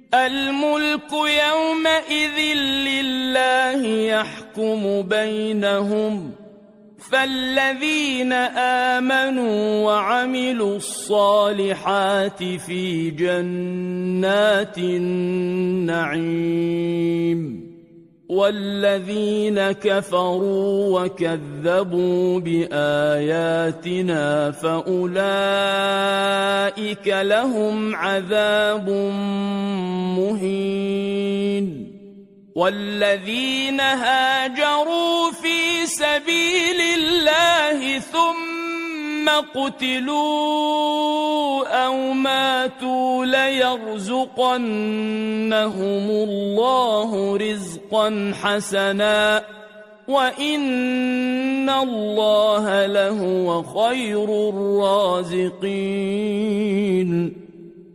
الملك يومئذ لله يحكم بينهم فالذين آمنوا وعملوا الصالحات في جنات النعيم والذين كفروا وكذبوا بآياتنا فأولئك لهم عذاب مهين والذين هاجروا في سبيل الله ثم قتلوا أو ماتوا ليرزقنهم الله رزقا حسنا وإن الله لهو خير الرازقين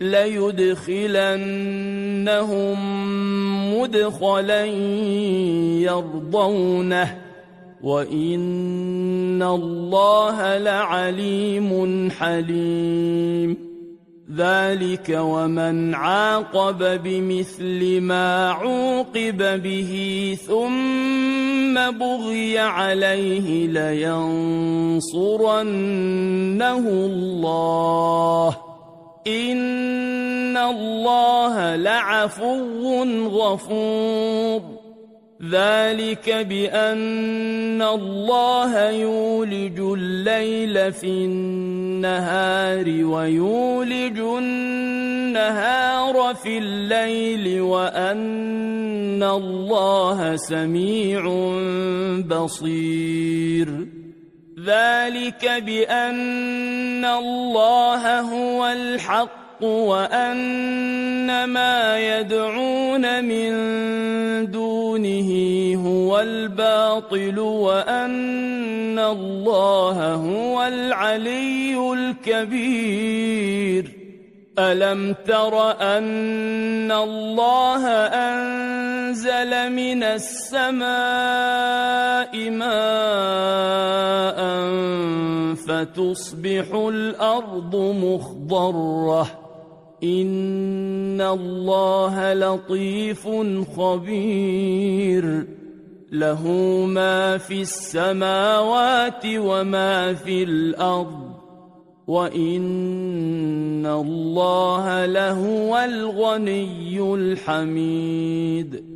ليدخلنهم مدخلا يرضونه وإن الله لعليم حليم ذلك ومن عاقب بمثل ما عوقب به ثم بغي عليه لينصرنه الله إن الله لعفو غفور ذلك بأن الله يولج الليل في النهار ويولج النهار في الليل وأن الله سميع بصير ذلك بأن الله هو الحق وأن ما يدعون من دونه هو الباطل وأن الله هو العلي الكبير ألم تر أن الله أنزل من السماء ماء فتصبح الأرض مخضرة إن الله لطيف خبير له ما في السماوات وما في الأرض وإن الله لهو الغني الحميد